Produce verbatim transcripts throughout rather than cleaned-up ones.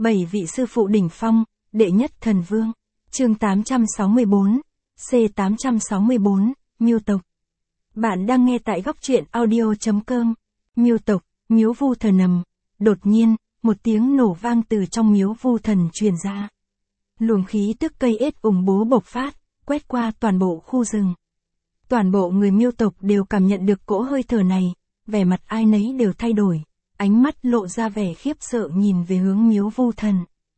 Bảy vị sư phụ đỉnh phong, đệ nhất thần vương. Chương tám trăm sáu mươi bốn, C tám trăm sáu mươi bốn, Miêu tộc. Bạn đang nghe tại góc truyện audio chấm com. Miêu tộc, miếu vu thần nằm. Đột nhiên, một tiếng nổ vang từ trong miếu vu thần truyền ra. Luồng khí tức cây ết ủng bố bộc phát, quét qua toàn bộ khu rừng. Toàn bộ người Miêu tộc đều cảm nhận được cỗ hơi thở này, vẻ mặt ai nấy đều thay đổi, ánh mắt lộ ra vẻ khiếp sợ nhìn về hướng miếu vu thần.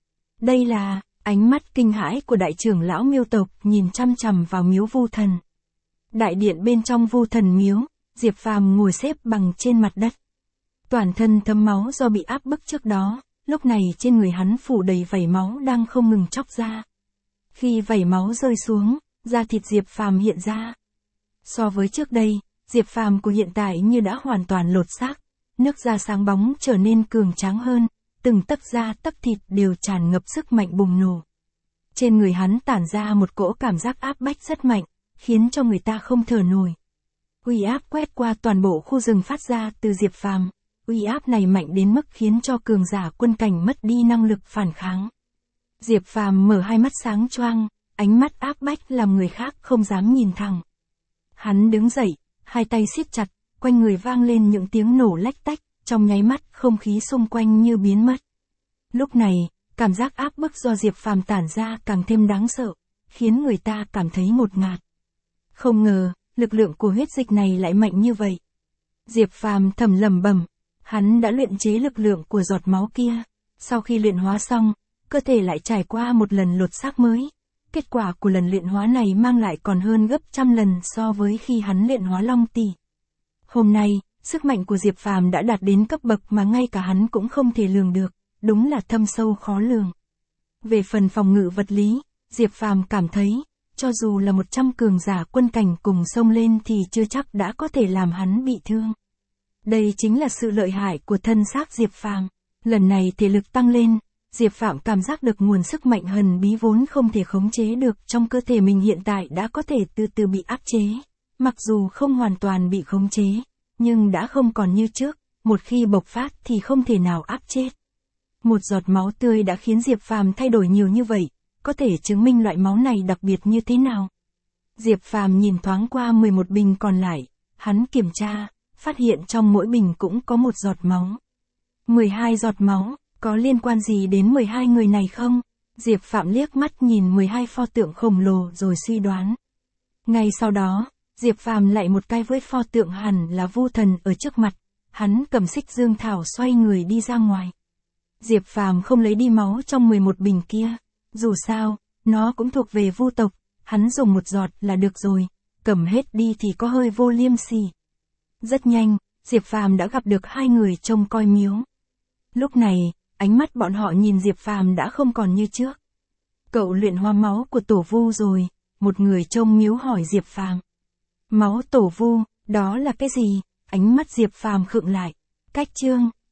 Đây là, ánh mắt kinh hãi của đại trưởng lão Miêu tộc nhìn chăm chằm vào miếu vu thần. Đại điện bên trong vu thần miếu, Diệp Phàm ngồi xếp bằng trên mặt đất. Toàn thân thấm máu do bị áp bức trước đó, lúc này trên người hắn phủ đầy vảy máu đang không ngừng chóc ra. Khi vảy máu rơi xuống, da thịt Diệp Phàm hiện ra. So với trước đây, Diệp Phàm của hiện tại như đã hoàn toàn lột xác, nước da sáng bóng trở nên cường tráng hơn, từng tấc da tấc thịt đều tràn ngập sức mạnh bùng nổ. Trên người hắn tản ra một cỗ cảm giác áp bách rất mạnh, khiến cho người ta không thở nổi. Uy áp quét qua toàn bộ khu rừng phát ra từ Diệp Phàm, uy áp này mạnh đến mức khiến cho cường giả quân cảnh mất đi năng lực phản kháng. Diệp Phàm mở hai mắt sáng choang, ánh mắt áp bách làm người khác không dám nhìn thẳng. Hắn đứng dậy, hai tay siết chặt, quanh người vang lên những tiếng nổ lách tách, trong nháy mắt không khí xung quanh như biến mất. Lúc này, cảm giác áp bức do Diệp Phàm tản ra càng thêm đáng sợ, khiến người ta cảm thấy ngột ngạt. Không ngờ, lực lượng của huyết dịch này lại mạnh như vậy. Diệp Phàm thầm lẩm bẩm, hắn đã luyện chế lực lượng của giọt máu kia, sau khi luyện hóa xong, cơ thể lại trải qua một lần lột xác mới. Kết quả của lần luyện hóa này mang lại còn hơn gấp trăm lần so với khi hắn luyện hóa Long Tỷ. Hôm nay, sức mạnh của Diệp Phàm đã đạt đến cấp bậc mà ngay cả hắn cũng không thể lường được, đúng là thâm sâu khó lường. Về phần phòng ngự vật lý, Diệp Phàm cảm thấy, cho dù là một trăm cường giả quân cảnh cùng xông lên thì chưa chắc đã có thể làm hắn bị thương. Đây chính là sự lợi hại của thân xác Diệp Phàm. Lần này thể lực tăng lên, Diệp Phàm cảm giác được nguồn sức mạnh hthần bí vốn không thể khống chế được trong cơ thể mình hiện tại đã có thể từ từ bị áp chế. Mặc dù không hoàn toàn bị khống chế, nhưng đã không còn như trước, một khi bộc phát thì không thể nào áp chết. Một giọt máu tươi đã khiến Diệp Phàm thay đổi nhiều như vậy, có thể chứng minh loại máu này đặc biệt như thế nào. Diệp Phàm nhìn thoáng qua mười một bình còn lại, hắn kiểm tra, phát hiện trong mỗi bình cũng có một giọt máu. mười hai giọt máu, có liên quan gì đến mười hai người này không? Diệp Phàm liếc mắt nhìn mười hai pho tượng khổng lồ rồi suy đoán. Ngay sau đó, Diệp Phàm lại một cái với pho tượng hẳn là vu thần ở trước mặt, hắn cầm xích dương thảo xoay người đi ra ngoài. Diệp Phàm không lấy đi máu trong mười một bình kia, dù sao, nó cũng thuộc về vu tộc, hắn dùng một giọt là được rồi, cầm hết đi thì có hơi vô liêm sỉ. Rất nhanh, Diệp Phàm đã gặp được hai người trông coi miếu. Lúc này, ánh mắt bọn họ nhìn Diệp Phàm đã không còn như trước. Cậu luyện hóa máu của tổ vu rồi, một người trông miếu hỏi Diệp Phàm. Máu tổ vu, đó là cái gì? Ánh mắt Diệp Phàm khựng lại. Cách chương,